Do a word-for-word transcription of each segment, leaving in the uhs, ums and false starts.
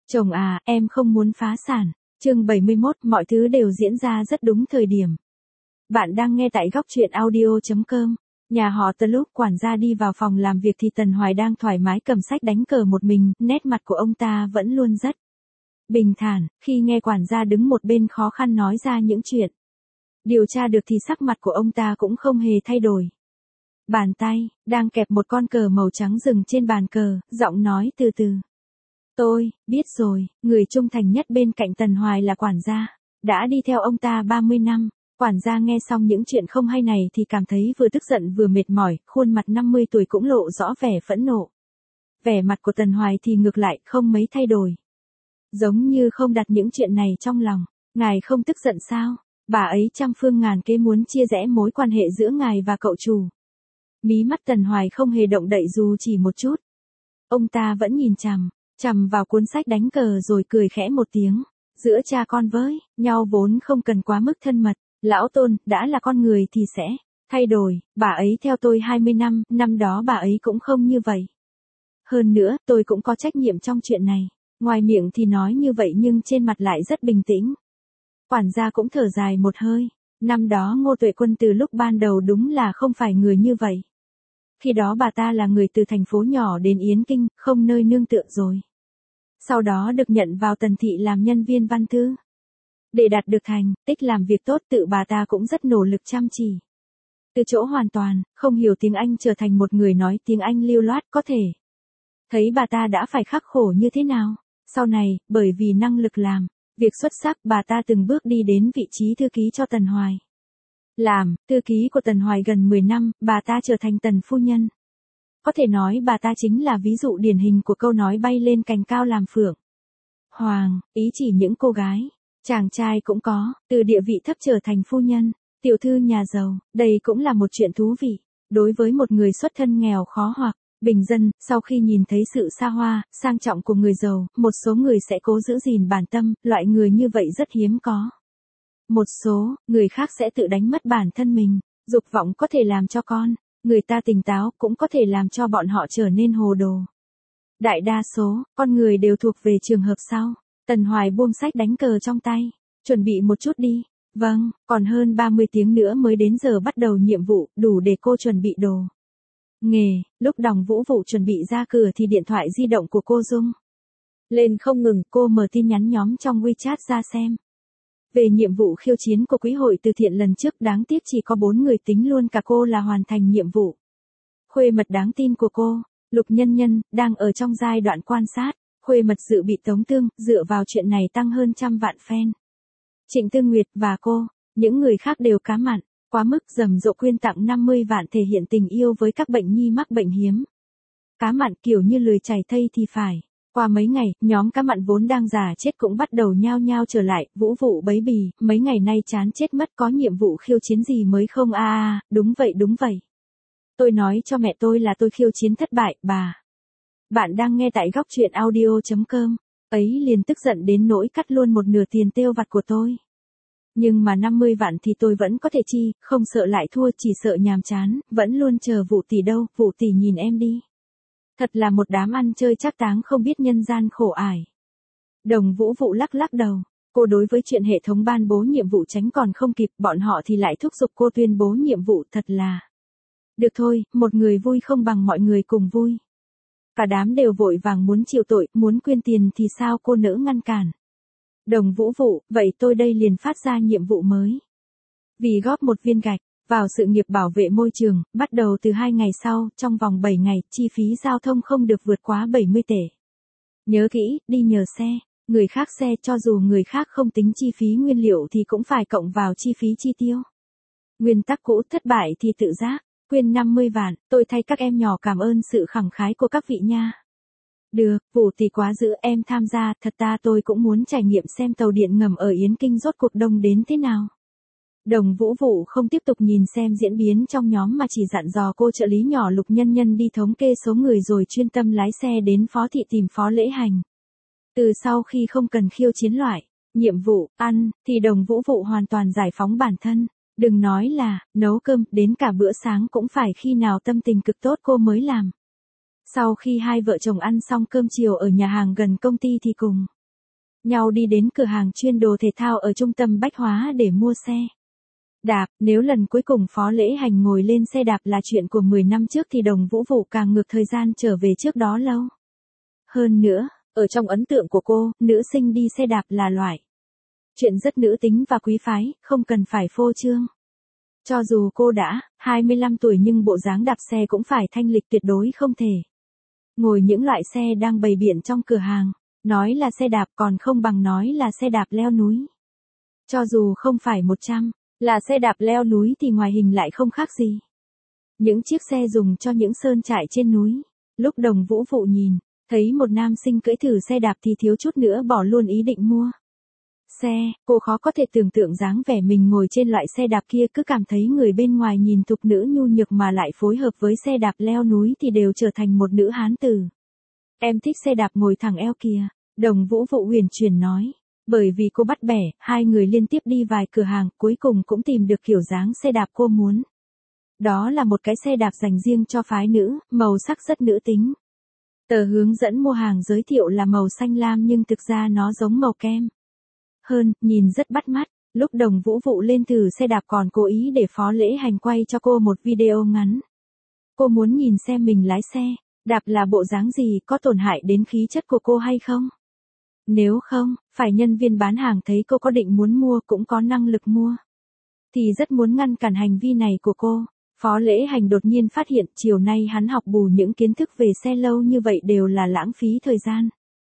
Chồng à, em không muốn phá sản. Chương bảy mươi mốt, mọi thứ đều diễn ra rất đúng thời điểm. Bạn đang nghe tại góc truyện audio chấm com. Nhà họ Tần lúc quản gia đi vào phòng làm việc thì Tần Hoài đang thoải mái cầm sách đánh cờ một mình, nét mặt của ông ta vẫn luôn rất bình thản, khi nghe quản gia đứng một bên khó khăn nói ra những chuyện điều tra được thì sắc mặt của ông ta cũng không hề thay đổi. Bàn tay, đang kẹp một con cờ màu trắng dừng trên bàn cờ, giọng nói từ từ. Tôi, biết rồi, người trung thành nhất bên cạnh Tần Hoài là quản gia. Đã đi theo ông ta ba mươi năm. Quản gia nghe xong những chuyện không hay này thì cảm thấy vừa tức giận vừa mệt mỏi, khuôn mặt năm mươi tuổi cũng lộ rõ vẻ phẫn nộ. Vẻ mặt của Tần Hoài thì ngược lại, không mấy thay đổi. Giống như không đặt những chuyện này trong lòng. Ngài không tức giận sao? Bà ấy trăm phương ngàn kế muốn chia rẽ mối quan hệ giữa ngài và cậu chủ. Mí mắt Tần Hoài không hề động đậy dù chỉ một chút. Ông ta vẫn nhìn chằm, chằm vào cuốn sách đánh cờ rồi cười khẽ một tiếng. Giữa cha con với nhau vốn không cần quá mức thân mật. Lão Tôn, đã là con người thì sẽ thay đổi. Bà ấy theo tôi hai mươi năm, năm đó bà ấy cũng không như vậy. Hơn nữa, tôi cũng có trách nhiệm trong chuyện này. Ngoài miệng thì nói như vậy nhưng trên mặt lại rất bình tĩnh. Quản gia cũng thở dài một hơi. Năm đó Ngô Tuệ Quân từ lúc ban đầu đúng là không phải người như vậy. Khi đó bà ta là người từ thành phố nhỏ đến Yến Kinh, không nơi nương tựa rồi. Sau đó được nhận vào Tần Thị làm nhân viên văn thư. Để đạt được thành tích làm việc tốt tự bà ta cũng rất nỗ lực chăm chỉ. Từ chỗ hoàn toàn, không hiểu tiếng Anh trở thành một người nói tiếng Anh lưu loát có thể. Thấy bà ta đã phải khắc khổ như thế nào. Sau này, bởi vì năng lực làm, việc xuất sắc bà ta từng bước đi đến vị trí thư ký cho Tần Hoài. Làm, thư ký của Tần Hoài gần mười năm, bà ta trở thành Tần phu nhân. Có thể nói bà ta chính là ví dụ điển hình của câu nói bay lên cành cao làm phượng. Hoàng, ý chỉ những cô gái. Chàng trai cũng có, từ địa vị thấp trở thành phu nhân, tiểu thư nhà giàu, đây cũng là một chuyện thú vị. Đối với một người xuất thân nghèo khó hoặc bình dân, sau khi nhìn thấy sự xa hoa, sang trọng của người giàu, một số người sẽ cố giữ gìn bản tâm, loại người như vậy rất hiếm có. Một số, người khác sẽ tự đánh mất bản thân mình, dục vọng có thể làm cho con, người ta tỉnh táo cũng có thể làm cho bọn họ trở nên hồ đồ. Đại đa số, con người đều thuộc về trường hợp sau. Tần Hoài buông sách đánh cờ trong tay, chuẩn bị một chút đi. Vâng, còn hơn ba mươi tiếng nữa mới đến giờ bắt đầu nhiệm vụ, đủ để cô chuẩn bị đồ. Nghề, lúc Đòng Vũ Vụ chuẩn bị ra cửa thì điện thoại di động của cô rung lên không ngừng, cô mở tin nhắn nhóm trong WeChat ra xem. Về nhiệm vụ khiêu chiến của Quỹ hội từ thiện lần trước đáng tiếc chỉ có bốn người tính luôn cả cô là hoàn thành nhiệm vụ. Khuê mật đáng tin của cô, Lục Nhân Nhân, đang ở trong giai đoạn quan sát. Khuê mật dự bị Tống Tương, dựa vào chuyện này tăng hơn trăm vạn fan. Trịnh Tư Nguyệt và cô, những người khác đều cá mặn, quá mức rầm rộ quyên tặng năm mươi vạn thể hiện tình yêu với các bệnh nhi mắc bệnh hiếm. Cá mặn kiểu như lười chảy thây thì phải. Qua mấy ngày, nhóm cá mặn vốn đang già chết cũng bắt đầu nhao nhao trở lại, Vũ Vụ bấy bì, mấy ngày nay chán chết mất có nhiệm vụ khiêu chiến gì mới không a à, đúng vậy đúng vậy. Tôi nói cho mẹ tôi là tôi khiêu chiến thất bại, bà. Bạn đang nghe tại góc truyện audio chấm com, ấy liền tức giận đến nỗi cắt luôn một nửa tiền tiêu vặt của tôi. Nhưng mà năm mươi vạn thì tôi vẫn có thể chi, không sợ lại thua chỉ sợ nhàm chán, vẫn luôn chờ Vụ tỷ đâu, Vụ tỷ nhìn em đi. Thật là một đám ăn chơi trác táng không biết nhân gian khổ ải. Đồng Vũ Vụ lắc lắc đầu, cô đối với chuyện hệ thống ban bố nhiệm vụ tránh còn không kịp, bọn họ thì lại thúc giục cô tuyên bố nhiệm vụ thật là. Được thôi, một người vui không bằng mọi người cùng vui. Cả đám đều vội vàng muốn chịu tội, muốn quyên tiền thì sao cô nỡ ngăn cản. Đồng Vũ Vụ, vậy tôi đây liền phát ra nhiệm vụ mới. Vì góp một viên gạch vào sự nghiệp bảo vệ môi trường, bắt đầu từ hai ngày sau, trong vòng bảy ngày, chi phí giao thông không được vượt quá bảy mươi tệ. Nhớ kỹ, đi nhờ xe, người khác xe cho dù người khác không tính chi phí nguyên liệu thì cũng phải cộng vào chi phí chi tiêu. Nguyên tắc cũ thất bại thì tự giác. Quyên năm mươi vạn, tôi thay các em nhỏ cảm ơn sự khẳng khái của các vị nha. Được, Vụ tỷ quá dữ em tham gia, thật ta tôi cũng muốn trải nghiệm xem tàu điện ngầm ở Yến Kinh rốt cuộc đông đến thế nào. Đồng Vũ Vụ không tiếp tục nhìn xem diễn biến trong nhóm mà chỉ dặn dò cô trợ lý nhỏ Lục Nhân Nhân đi thống kê số người rồi chuyên tâm lái xe đến Phó Thị tìm Phó Lễ Hành. Từ sau khi không cần khiêu chiến loại, nhiệm vụ, ăn, thì Đồng Vũ Vụ hoàn toàn giải phóng bản thân. Đừng nói là, nấu cơm, đến cả bữa sáng cũng phải khi nào tâm tình cực tốt cô mới làm. Sau khi hai vợ chồng ăn xong cơm chiều ở nhà hàng gần công ty thì cùng nhau đi đến cửa hàng chuyên đồ thể thao ở trung tâm bách hóa để mua xe đạp. Nếu lần cuối cùng Phó Lễ Hành ngồi lên xe đạp là chuyện của mười năm trước thì Đồng Vũ Vụ càng ngược thời gian trở về trước đó lâu. Hơn nữa, ở trong ấn tượng của cô, nữ sinh đi xe đạp là loại chuyện rất nữ tính và quý phái, không cần phải phô trương. Cho dù cô đã hai mươi lăm tuổi nhưng bộ dáng đạp xe cũng phải thanh lịch, tuyệt đối không thể ngồi những loại xe đang bày biện trong cửa hàng. Nói là xe đạp còn không bằng nói là xe đạp leo núi. Cho dù không phải một trăm là xe đạp leo núi thì ngoài hình lại không khác gì những chiếc xe dùng cho những sơn trại trên núi. Lúc Đồng Vũ Vụ nhìn thấy một nam sinh cưỡi thử xe đạp thì thiếu chút nữa bỏ luôn ý định mua xe. Cô khó có thể tưởng tượng dáng vẻ mình ngồi trên loại xe đạp kia, cứ cảm thấy người bên ngoài nhìn thục nữ nhu nhược mà lại phối hợp với xe đạp leo núi thì đều trở thành một nữ hán tử. Em thích xe đạp ngồi thẳng eo kìa, Đồng Vũ Vụ huyền chuyển nói. Bởi vì cô bắt bẻ, hai người liên tiếp đi vài cửa hàng, cuối cùng cũng tìm được kiểu dáng xe đạp cô muốn. Đó là một cái xe đạp dành riêng cho phái nữ, màu sắc rất nữ tính. Tờ hướng dẫn mua hàng giới thiệu là màu xanh lam nhưng thực ra nó giống màu kem hơn, nhìn rất bắt mắt. Lúc Đồng Vũ Vụ lên thử xe đạp còn cố ý để Phó Lễ Hành quay cho cô một video ngắn. Cô muốn nhìn xem mình lái xe đạp là bộ dáng gì, có tổn hại đến khí chất của cô hay không. Nếu không, phải nhân viên bán hàng thấy cô có định muốn mua cũng có năng lực mua, thì rất muốn ngăn cản hành vi này của cô. Phó Lễ Hành đột nhiên phát hiện chiều nay hắn học bù những kiến thức về xe lâu như vậy đều là lãng phí thời gian.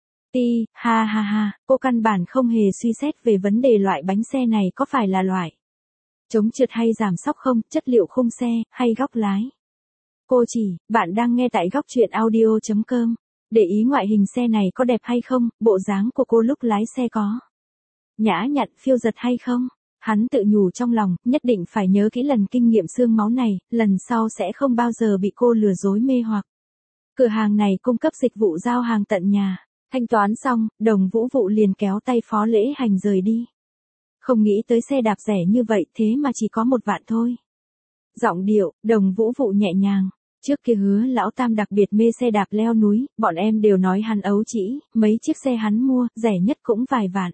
Ti, ha ha ha, cô căn bản không hề suy xét về vấn đề loại bánh xe này có phải là loại chống trượt hay giảm xóc không, chất liệu khung xe, hay góc lái. Cô chỉ, bạn đang nghe tại góc truyện audio chấm com. Để ý ngoại hình xe này có đẹp hay không, bộ dáng của cô lúc lái xe có nhã nhặn phiêu giật hay không. Hắn tự nhủ trong lòng, nhất định phải nhớ kỹ lần kinh nghiệm xương máu này, lần sau sẽ không bao giờ bị cô lừa dối mê hoặc. Cửa hàng này cung cấp dịch vụ giao hàng tận nhà. Thanh toán xong, Đồng Vũ Vụ liền kéo tay Phó Lễ Hành rời đi. Không nghĩ tới xe đạp rẻ như vậy thế mà chỉ có một vạn thôi. Giọng điệu, Đồng Vũ Vụ nhẹ nhàng. Trước kia Hứa lão tam đặc biệt mê xe đạp leo núi, bọn em đều nói hắn ấu trĩ, mấy chiếc xe hắn mua, rẻ nhất cũng vài vạn.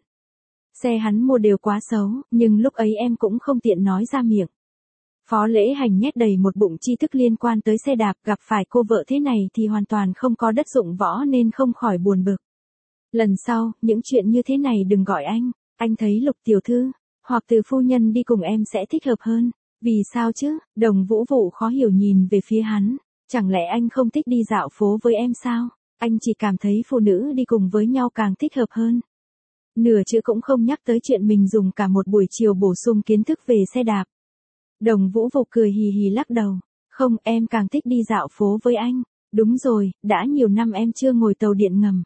Xe hắn mua đều quá xấu, nhưng lúc ấy em cũng không tiện nói ra miệng. Phó Lễ Hành nhét đầy một bụng tri thức liên quan tới xe đạp, gặp phải cô vợ thế này thì hoàn toàn không có đất dụng võ nên không khỏi buồn bực. Lần sau, những chuyện như thế này đừng gọi anh, anh thấy Lục tiểu thư, hoặc Từ phu nhân đi cùng em sẽ thích hợp hơn. Vì sao chứ? Đồng Vũ Vụ khó hiểu nhìn về phía hắn, chẳng lẽ anh không thích đi dạo phố với em sao? Anh chỉ cảm thấy phụ nữ đi cùng với nhau càng thích hợp hơn. Nửa chữ cũng không nhắc tới chuyện mình dùng cả một buổi chiều bổ sung kiến thức về xe đạp. Đồng Vũ Vụ cười hì hì lắc đầu. Không, em càng thích đi dạo phố với anh. Đúng rồi, đã nhiều năm em chưa ngồi tàu điện ngầm.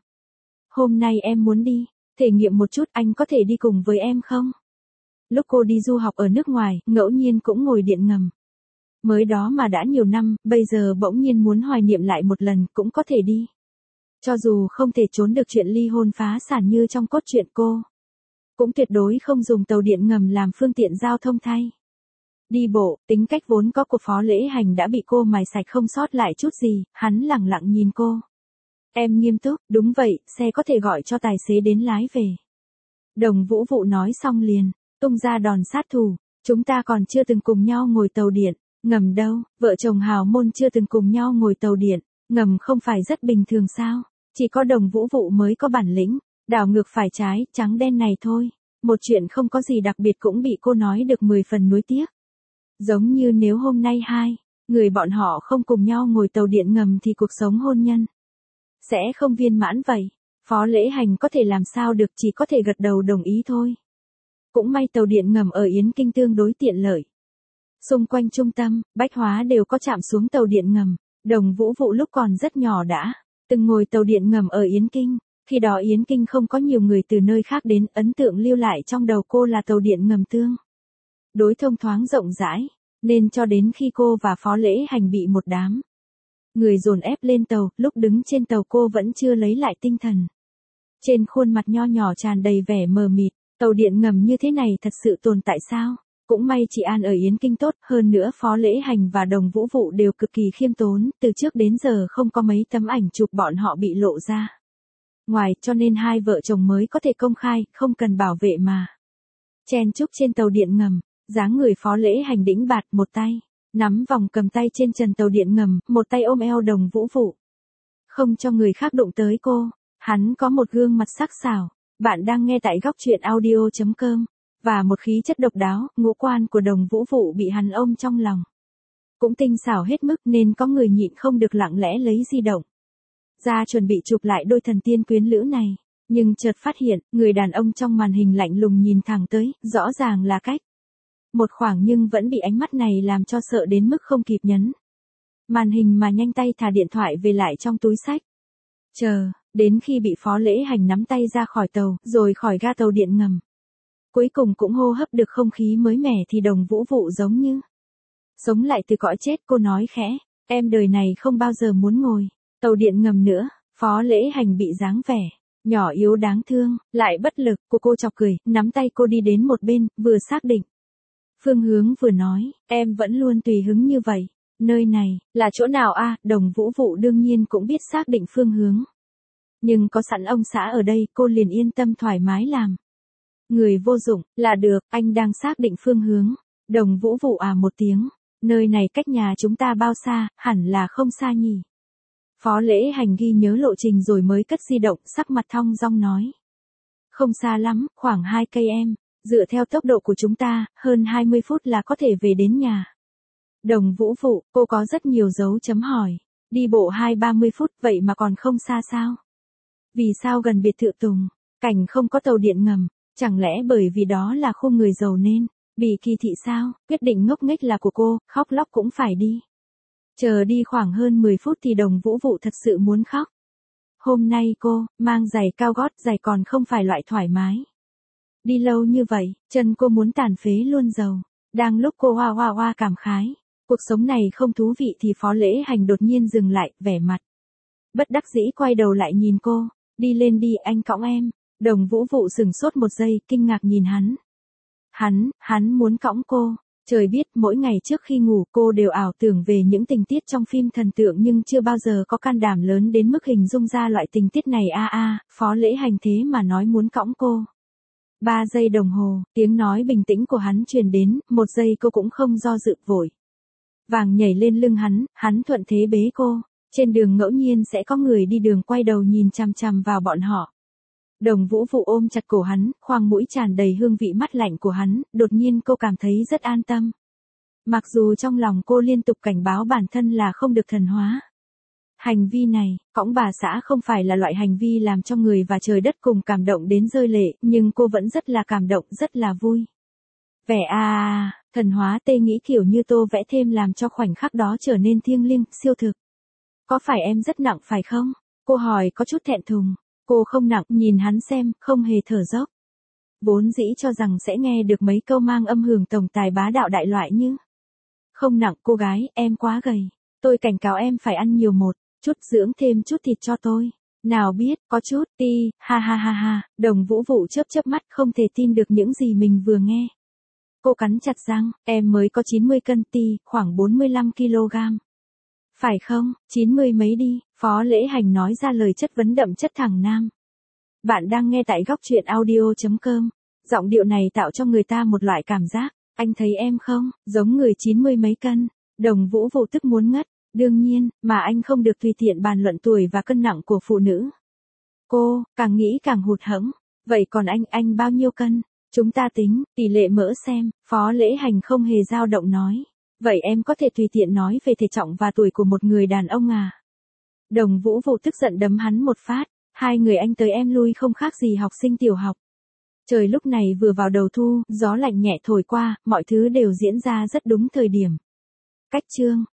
Hôm nay em muốn đi, thể nghiệm một chút, anh có thể đi cùng với em không? Lúc cô đi du học ở nước ngoài, ngẫu nhiên cũng ngồi điện ngầm. Mới đó mà đã nhiều năm, bây giờ bỗng nhiên muốn hoài niệm lại một lần cũng có thể đi. Cho dù không thể trốn được chuyện ly hôn phá sản như trong cốt truyện cô, cũng tuyệt đối không dùng tàu điện ngầm làm phương tiện giao thông thay. Đi bộ, tính cách vốn có của Phó Lễ Hành đã bị cô mài sạch không sót lại chút gì, hắn lẳng lặng nhìn cô. Em nghiêm túc, đúng vậy, xe có thể gọi cho tài xế đến lái về. Đồng Vũ Vụ nói xong liền tung ra đòn sát thủ, chúng ta còn chưa từng cùng nhau ngồi tàu điện ngầm đâu, vợ chồng hào môn chưa từng cùng nhau ngồi tàu điện ngầm không phải rất bình thường sao? Chỉ có Đồng Vũ Vụ mới có bản lĩnh, đảo ngược phải trái, trắng đen này thôi. Một chuyện không có gì đặc biệt cũng bị cô nói được mười phần nuối tiếc. Giống như nếu hôm nay hai người bọn họ không cùng nhau ngồi tàu điện ngầm thì cuộc sống hôn nhân sẽ không viên mãn vậy. Phó Lễ Hành có thể làm sao được, chỉ có thể gật đầu đồng ý thôi. Cũng may tàu điện ngầm ở Yến Kinh tương đối tiện lợi. Xung quanh trung tâm, bách hóa đều có trạm xuống tàu điện ngầm. Đồng Vũ Vụ lúc còn rất nhỏ đã từng ngồi tàu điện ngầm ở Yến Kinh. Khi đó Yến Kinh không có nhiều người từ nơi khác đến, ấn tượng lưu lại trong đầu cô là tàu điện ngầm tương đối thông thoáng rộng rãi, nên cho đến khi cô và Phó Lễ Hành bị một đám người dồn ép lên tàu, lúc đứng trên tàu cô vẫn chưa lấy lại tinh thần. Trên khuôn mặt nho nhỏ tràn đầy vẻ mờ mịt, tàu điện ngầm như thế này thật sự tồn tại sao? Cũng may chị An ở Yến Kinh tốt, hơn nữa Phó Lễ Hành và Đồng Vũ Vụ đều cực kỳ khiêm tốn, từ trước đến giờ không có mấy tấm ảnh chụp bọn họ bị lộ ra. ngoài, cho nên hai vợ chồng mới có thể công khai, không cần bảo vệ mà. Chen chúc trên tàu điện ngầm, dáng người Phó Lễ Hành đĩnh bạt, một tay nắm vòng cầm tay trên trần tàu điện ngầm, một tay ôm eo Đồng Vũ Vụ. Không cho người khác đụng tới cô, hắn có một gương mặt sắc sảo. Bạn đang nghe tại góc truyện audio chấm com, và một khí chất độc đáo, ngũ quan của Đồng Vũ Vụ bị hắn ôm trong lòng. Cũng tinh xảo hết mức nên có người nhịn không được lặng lẽ lấy di động ra chuẩn bị chụp lại đôi thần tiên quyến lữ này. Nhưng chợt phát hiện, người đàn ông trong màn hình lạnh lùng nhìn thẳng tới, rõ ràng là cách một khoảng nhưng vẫn bị ánh mắt này làm cho sợ đến mức không kịp nhấn màn hình mà nhanh tay thả điện thoại về lại trong túi xách. Chờ, đến khi bị Phó Lễ Hành nắm tay ra khỏi tàu, rồi khỏi ga tàu điện ngầm. Cuối cùng cũng hô hấp được không khí mới mẻ thì Đồng Vũ Vụ giống như sống lại từ cõi chết, cô nói khẽ, em đời này không bao giờ muốn ngồi tàu điện ngầm nữa. Phó Lễ Hành bị dáng vẻ nhỏ yếu đáng thương, lại bất lực, cô cô chọc cười, nắm tay cô đi đến một bên, vừa xác định phương hướng vừa nói, em vẫn luôn tùy hứng như vậy. Nơi này, là chỗ nào a? À, Đồng Vũ Vụ đương nhiên cũng biết xác định phương hướng. Nhưng có sẵn ông xã ở đây, cô liền yên tâm thoải mái làm người vô dụng, là được, anh đang xác định phương hướng. Đồng Vũ Vụ à một tiếng, nơi này cách nhà chúng ta bao xa, hẳn là không xa nhỉ. Phó Lễ Hành ghi nhớ lộ trình rồi mới cất di động, sắc mặt thong dong nói. Không xa lắm, khoảng hai cây em, dựa theo tốc độ của chúng ta, hơn hai mươi phút là có thể về đến nhà. Đồng Vũ Vụ, cô có rất nhiều dấu chấm hỏi. Đi bộ hai ba mươi phút, vậy mà còn không xa sao? Vì sao gần biệt thự Tùng Cảnh không có tàu điện ngầm? Chẳng lẽ bởi vì đó là khu người giàu nên bị kỳ thị sao? Quyết định ngốc nghếch là của cô, khóc lóc cũng phải đi. Chờ đi khoảng hơn mười phút thì Đồng Vũ Vụ thật sự muốn khóc. Hôm nay cô mang giày cao gót, giày còn không phải loại thoải mái. Đi lâu như vậy, chân cô muốn tàn phế luôn dầu. Đang lúc cô hoa hoa hoa cảm khái, cuộc sống này không thú vị thì Phó Lễ Hành đột nhiên dừng lại, vẻ mặt bất đắc dĩ quay đầu lại nhìn cô, đi lên đi, anh cõng em. Đồng Vũ Vụ sừng sốt một giây, kinh ngạc nhìn hắn. Hắn, hắn muốn cõng cô. Trời biết, mỗi ngày trước khi ngủ cô đều ảo tưởng về những tình tiết trong phim thần tượng nhưng chưa bao giờ có can đảm lớn đến mức hình dung ra loại tình tiết này a a. Phó Lễ Hành thế mà nói muốn cõng cô. Ba giây đồng hồ, tiếng nói bình tĩnh của hắn truyền đến, một giây cô cũng không do dự, vội vàng nhảy lên lưng hắn, hắn thuận thế bế cô. Trên đường ngẫu nhiên sẽ có người đi đường quay đầu nhìn chằm chằm vào bọn họ. Đồng Vũ Vụ ôm chặt cổ hắn, khoang mũi tràn đầy hương vị mát lạnh của hắn, đột nhiên cô cảm thấy rất an tâm. Mặc dù trong lòng cô liên tục cảnh báo bản thân là không được thần hóa hành vi này, cõng bà xã không phải là loại hành vi làm cho người và trời đất cùng cảm động đến rơi lệ, nhưng cô vẫn rất là cảm động, rất là vui vẻ a à, thần hóa tê nghĩ kiểu như tô vẽ thêm làm cho khoảnh khắc đó trở nên thiêng liêng, siêu thực. Có phải em rất nặng phải không? Cô hỏi có chút thẹn thùng. Cô không nặng, nhìn hắn xem, không hề thở dốc. Vốn dĩ cho rằng sẽ nghe được mấy câu mang âm hưởng tổng tài bá đạo đại loại như. Không nặng cô gái, em quá gầy. Tôi cảnh cáo em phải ăn nhiều một chút, dưỡng thêm chút thịt cho tôi. Nào biết, có chút, ti, ha ha ha ha. Đồng Vũ Vụ chớp chớp mắt không thể tin được những gì mình vừa nghe. Cô cắn chặt răng, em mới có chín mươi cân ti, khoảng bốn mươi lăm ki lô gam. Phải không, chín mươi mấy đi, Phó Lễ Hành nói ra lời chất vấn đậm chất thẳng nam. Bạn đang nghe tại góc truyện audio chấm com. Giọng điệu này tạo cho người ta một loại cảm giác, anh thấy em không, giống người chín mươi mấy cân. Đồng Vũ Vụ tức muốn ngất, đương nhiên, mà anh không được tùy tiện bàn luận tuổi và cân nặng của phụ nữ. Cô, càng nghĩ càng hụt hẫng, vậy còn anh, anh bao nhiêu cân? Chúng ta tính, tỷ lệ mỡ xem, Phó Lễ Hành không hề dao động nói. Vậy em có thể tùy tiện nói về thể trọng và tuổi của một người đàn ông à? Đồng Vũ Vụ tức giận đấm hắn một phát, hai người anh tới em lui không khác gì học sinh tiểu học. Trời lúc này vừa vào đầu thu, gió lạnh nhẹ thổi qua, mọi thứ đều diễn ra rất đúng thời điểm. Cách chương